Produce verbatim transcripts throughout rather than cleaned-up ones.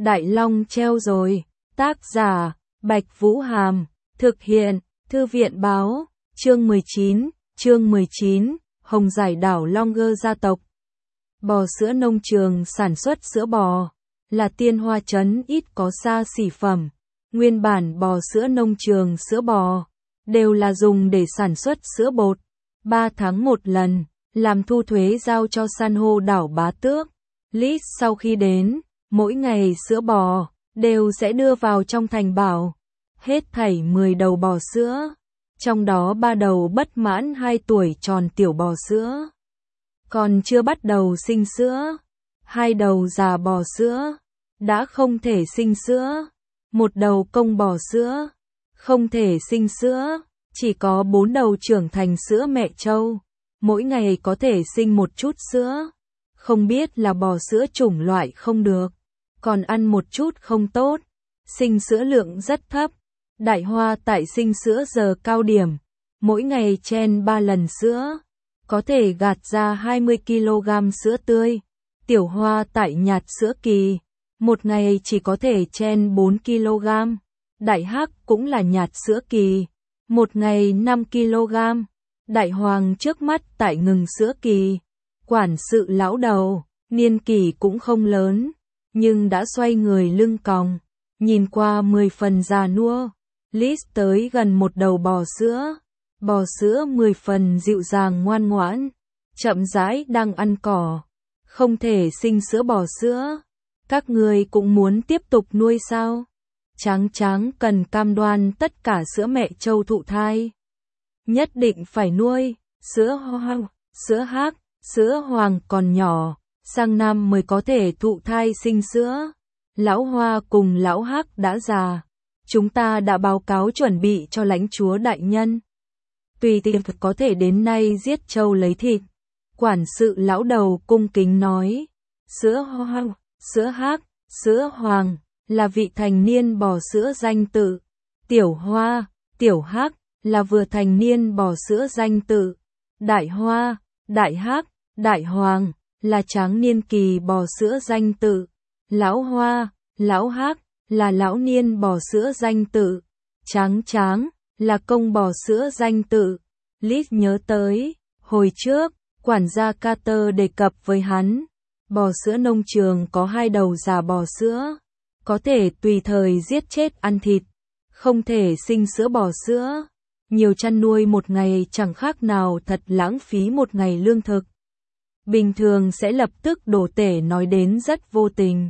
Đại Long treo rồi. Tác giả, Bạch Vũ Hàm. Thực hiện, Thư viện Báo. Chương mười chín, chương mười chín, Hồng Giải đảo Longer gia tộc. Bò sữa nông trường sản xuất sữa bò, là Tiên Hoa trấn ít có xa xỉ phẩm. Nguyên bản bò sữa nông trường sữa bò, đều là dùng để sản xuất sữa bột. Ba tháng một lần, làm thu thuế giao cho san hô đảo Bá Tước. Liz sau khi đến, mỗi ngày sữa bò, đều sẽ đưa vào trong thành bảo. Hết thảy mười đầu bò sữa, trong đó ba đầu bất mãn hai tuổi tròn tiểu bò sữa, còn chưa bắt đầu sinh sữa. Hai đầu già bò sữa, đã không thể sinh sữa. Một đầu công bò sữa, không thể sinh sữa. Chỉ có bốn đầu trưởng thành sữa mẹ trâu, mỗi ngày có thể sinh một chút sữa. Không biết là bò sữa chủng loại không được, còn ăn một chút không tốt, sinh sữa lượng rất thấp. Đại Hoa tại sinh sữa giờ cao điểm, mỗi ngày chen ba lần sữa, có thể gạt ra hai mươi ki lô gam sữa tươi. Tiểu Hoa tại nhạt sữa kỳ, một ngày chỉ có thể chen bốn ki lô gam. Đại Hắc cũng là nhạt sữa kỳ, một ngày năm ki lô gam. Đại Hoàng trước mắt tại ngừng sữa kỳ. Quản sự lão đầu, niên kỷ cũng không lớn, nhưng đã xoay người lưng còng, nhìn qua mười phần già nua. Liz tới gần một đầu bò sữa, bò sữa mười phần dịu dàng ngoan ngoãn, chậm rãi đang ăn cỏ, không thể sinh sữa bò sữa. Các người cũng muốn tiếp tục nuôi sao? Tráng Tráng cần cam đoan tất cả sữa mẹ trâu thụ thai, nhất định phải nuôi. Sữa hoang, sữa hác, sữa hoàng còn nhỏ, sang năm mới có thể thụ thai sinh sữa. Lão Hoa cùng lão Hắc đã già, chúng ta đã báo cáo chuẩn bị cho lãnh chúa đại nhân. Tùy tiện có thể đến nay giết trâu lấy thịt. Quản sự lão đầu cung kính nói. Sữa hoang, sữa hác, sữa hoàng, là vị thành niên bò sữa danh tự. Tiểu Hoa, tiểu Hắc, là vừa thành niên bò sữa danh tự. Đại Hoa, đại Hắc, đại Hoàng, là tráng niên kỳ bò sữa danh tự. Lão Hoa, lão Hắc, là lão niên bò sữa danh tự. Tráng Tráng, là công bò sữa danh tự. Liz nhớ tới, hồi trước, quản gia Carter đề cập với hắn, bò sữa nông trường có hai đầu già bò sữa, có thể tùy thời giết chết ăn thịt, không thể sinh sữa bò sữa. Nhiều chăn nuôi một ngày chẳng khác nào thật lãng phí một ngày lương thực. Bình thường sẽ lập tức đổ tể nói đến rất vô tình.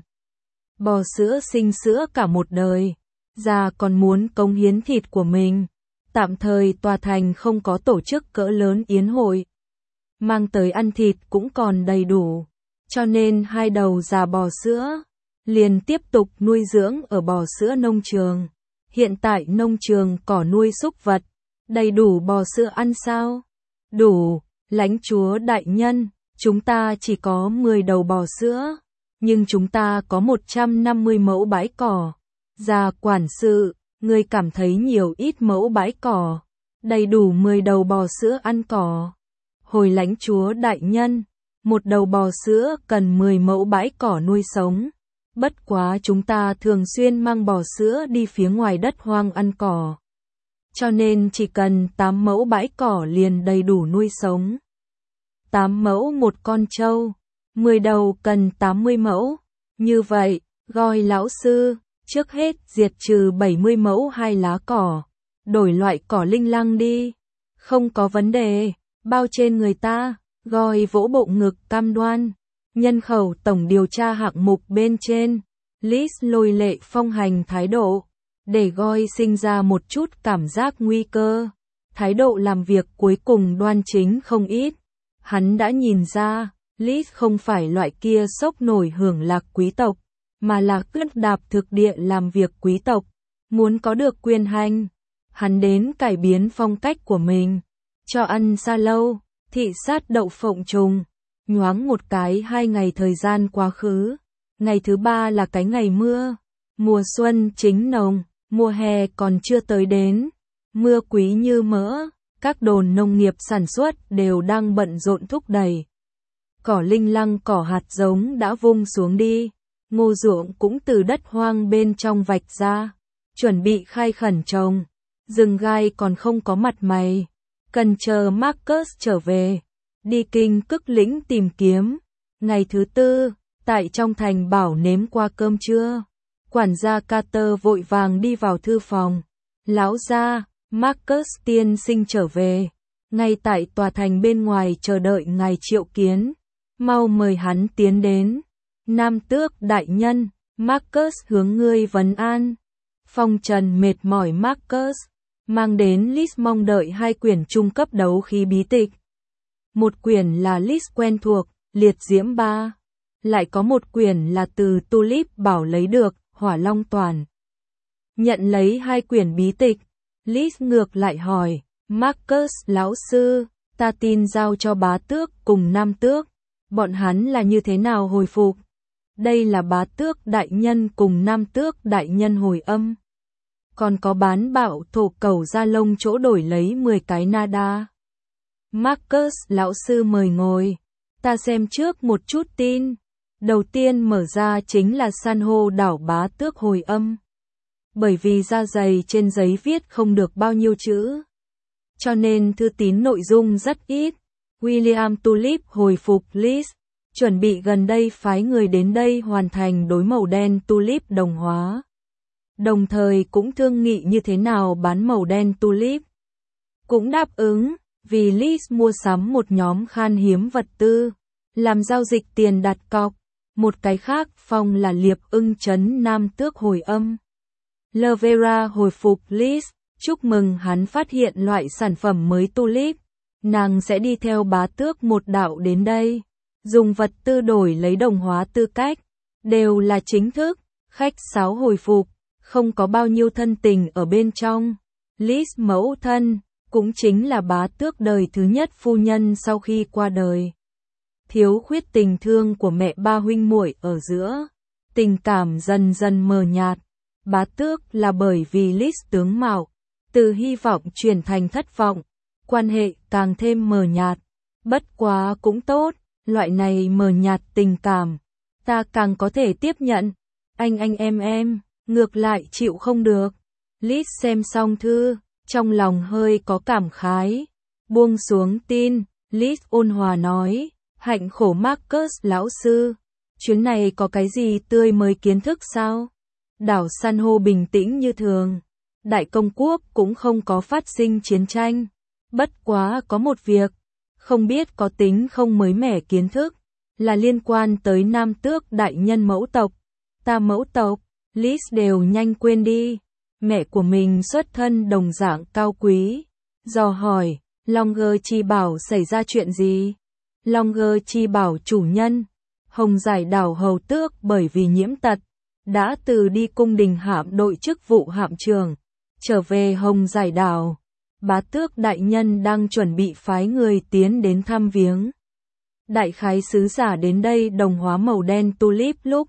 Bò sữa sinh sữa cả một đời, già còn muốn cống hiến thịt của mình. Tạm thời tòa thành không có tổ chức cỡ lớn yến hội, mang tới ăn thịt cũng còn đầy đủ, cho nên hai đầu già bò sữa liền tiếp tục nuôi dưỡng ở bò sữa nông trường. Hiện tại nông trường cỏ nuôi súc vật, đầy đủ bò sữa ăn sao? Đủ, lãnh chúa đại nhân, chúng ta chỉ có mười đầu bò sữa, nhưng chúng ta có một trăm năm mươi mẫu bãi cỏ. Già quản sự, người cảm thấy nhiều ít mẫu bãi cỏ, đầy đủ mười đầu bò sữa ăn cỏ. Hồi lãnh chúa đại nhân, một đầu bò sữa cần mười mẫu bãi cỏ nuôi sống. Bất quá chúng ta thường xuyên mang bò sữa đi phía ngoài đất hoang ăn cỏ, cho nên chỉ cần tám mẫu bãi cỏ liền đầy đủ nuôi sống. tám mẫu một con trâu, mười đầu cần tám mươi mẫu. Như vậy, Goi lão sư, trước hết diệt trừ bảy mươi mẫu hai lá cỏ, đổi loại cỏ linh lăng đi. Không có vấn đề, bao trên người ta. Goi vỗ bộ ngực cam đoan. Nhân khẩu tổng điều tra hạng mục bên trên, Liz lôi lệ phong hành thái độ, để Goi sinh ra một chút cảm giác nguy cơ. Thái độ làm việc cuối cùng đoan chính không ít. Hắn đã nhìn ra, Liz không phải loại kia sốc nổi hưởng lạc quý tộc, mà là cướp đạp thực địa làm việc quý tộc, muốn có được quyền hành. Hắn đến cải biến phong cách của mình, cho ăn xa lâu, thị sát đậu phộng trùng. Nhoáng một cái hai ngày thời gian quá khứ, ngày thứ ba là cái ngày mưa. Mùa xuân chính nồng, mùa hè còn chưa tới đến, mưa quý như mỡ, các đồn nông nghiệp sản xuất đều đang bận rộn thúc đẩy. Cỏ linh lăng cỏ hạt giống đã vung xuống đi, ngô ruộng cũng từ đất hoang bên trong vạch ra, chuẩn bị khai khẩn trồng. Rừng gai còn không có mặt mày, cần chờ Marcus trở về, đi kinh Cức Lĩnh tìm kiếm. Ngày thứ tư, tại trong thành bảo nếm qua cơm trưa, quản gia Carter vội vàng đi vào thư phòng. Lão gia, Marcus tiên sinh trở về, ngay tại tòa thành bên ngoài chờ đợi ngài triệu kiến, mau mời hắn tiến đến. Nam tước đại nhân, Marcus hướng ngươi vấn an. Phong trần mệt mỏi Marcus, mang đến list mong đợi hai quyển trung cấp đấu khí bí tịch. Một quyển là list quen thuộc, liệt diễm ba. Lại có một quyển là từ Tulip bảo lấy được, hỏa long toàn. Nhận lấy hai quyển bí tịch, Liz ngược lại hỏi, Marcus lão sư, ta tin giao cho bá tước cùng nam tước, bọn hắn là như thế nào hồi phục? Đây là bá tước đại nhân cùng nam tước đại nhân hồi âm. Còn có bán bạo thổ cầu da lông chỗ đổi lấy mười cái nada. Marcus lão sư mời ngồi, ta xem trước một chút tin. Đầu tiên mở ra chính là san hô đảo bá tước hồi âm. Bởi vì da dày trên giấy viết không được bao nhiêu chữ, cho nên thư tín nội dung rất ít. William Tulip hồi phục Liz, chuẩn bị gần đây phái người đến đây hoàn thành đối màu đen Tulip đồng hóa. Đồng thời cũng thương nghị như thế nào bán màu đen Tulip. Cũng đáp ứng, vì Liz mua sắm một nhóm khan hiếm vật tư, làm giao dịch tiền đặt cọc. Một cái khác Phong là Liệp Ưng trấn nam tước hồi âm. Lavera hồi phục Liz, chúc mừng hắn phát hiện loại sản phẩm mới Tulip. Nàng sẽ đi theo bá tước một đạo đến đây, dùng vật tư đổi lấy đồng hóa tư cách, đều là chính thức. Khách sáo hồi phục, không có bao nhiêu thân tình ở bên trong. Liz mẫu thân, cũng chính là bá tước đời thứ nhất phu nhân sau khi qua đời. Thiếu khuyết tình thương của mẹ ba huynh muội ở giữa, tình cảm dần dần mờ nhạt. Bá tước là bởi vì Liz tướng mạo, từ hy vọng chuyển thành thất vọng, quan hệ càng thêm mờ nhạt. Bất quá cũng tốt, loại này mờ nhạt tình cảm, ta càng có thể tiếp nhận. Anh anh em em, ngược lại chịu không được. Liz xem xong thư, trong lòng hơi có cảm khái, buông xuống tin. Liz ôn hòa nói, hạnh khổ Marcus lão sư, chuyến này có cái gì tươi mới kiến thức sao? Đảo san hô bình tĩnh như thường, đại công quốc cũng không có phát sinh chiến tranh. Bất quá có một việc, không biết có tính không mới mẻ kiến thức, là liên quan tới nam tước đại nhân mẫu tộc. Ta mẫu tộc, Liz đều nhanh quên đi. Mẹ của mình xuất thân đồng dạng cao quý. Dò hỏi, Longer chi bảo xảy ra chuyện gì? Longer chi bảo chủ nhân, Hồng Giải đảo hầu tước bởi vì nhiễm tật, đã từ đi cung đình hạm đội chức vụ hạm trường, trở về Hồng Giải đảo. Bá tước đại nhân đang chuẩn bị phái người tiến đến thăm viếng. Đại khái sứ giả đến đây đồng hóa màu đen Tulip lúc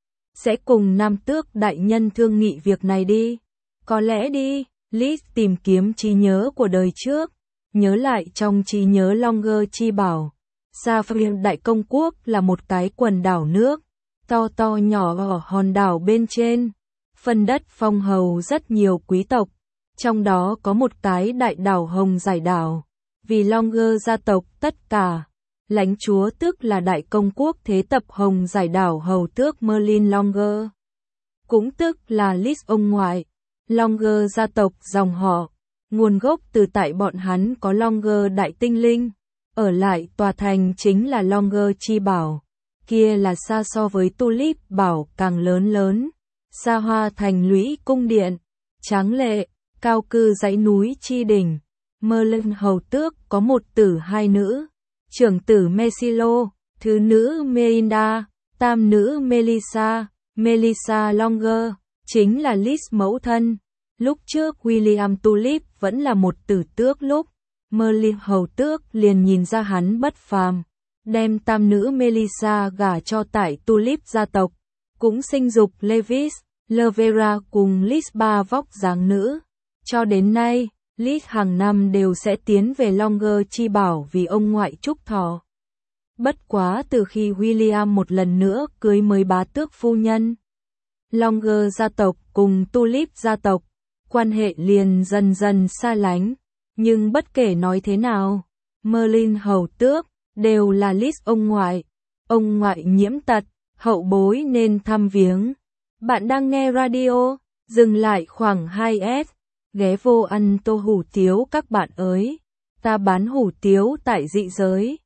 sẽ cùng nam tước đại nhân thương nghị việc này đi. Có lẽ đi. Liz tìm kiếm trí nhớ của đời trước, nhớ lại trong trí nhớ Longer chi bảo. Sapphire đại công quốc là một cái quần đảo nước, to to nhỏ ở hòn đảo bên trên. Phần đất phong hầu rất nhiều quý tộc, trong đó có một cái đại đảo Hồng Giải đảo. Vì Longer gia tộc tất cả, lãnh chúa tức là đại công quốc thế tập Hồng Giải đảo hầu tước Merlin Longer, cũng tức là Liz ông ngoại. Longer gia tộc dòng họ, nguồn gốc từ tại bọn hắn có Longer đại tinh linh. Ở lại tòa thành chính là Longer chi bảo, kia là xa so với Tulip bảo càng lớn lớn. Xa hoa thành lũy cung điện, tráng lệ, cao cư dãy núi chi đỉnh. Merlin hầu tước có một tử hai nữ, trưởng tử Mesilo, thứ nữ Merinda, tam nữ Melissa. Melissa Longer chính là Liz mẫu thân. Lúc trước William Tulip vẫn là một tử tước lúc, Merlin hầu tước liền nhìn ra hắn bất phàm, đem tam nữ Melissa gả cho tại Tulip gia tộc, cũng sinh dục Levis, Lavera cùng Liz ba vóc dáng nữ. Cho đến nay, Liz hàng năm đều sẽ tiến về Longer chi bảo vì ông ngoại chúc thọ. Bất quá từ khi William một lần nữa cưới mới bá tước phu nhân Longer gia tộc cùng Tulip gia tộc, quan hệ liền dần dần xa lánh. Nhưng bất kể nói thế nào, Merlin hầu tước đều là list ông ngoại. Ông ngoại nhiễm tật, hậu bối nên thăm viếng. Bạn đang nghe radio, dừng lại khoảng hai S, ghé vô ăn tô hủ tiếu các bạn ơi. Ta bán hủ tiếu tại dị giới.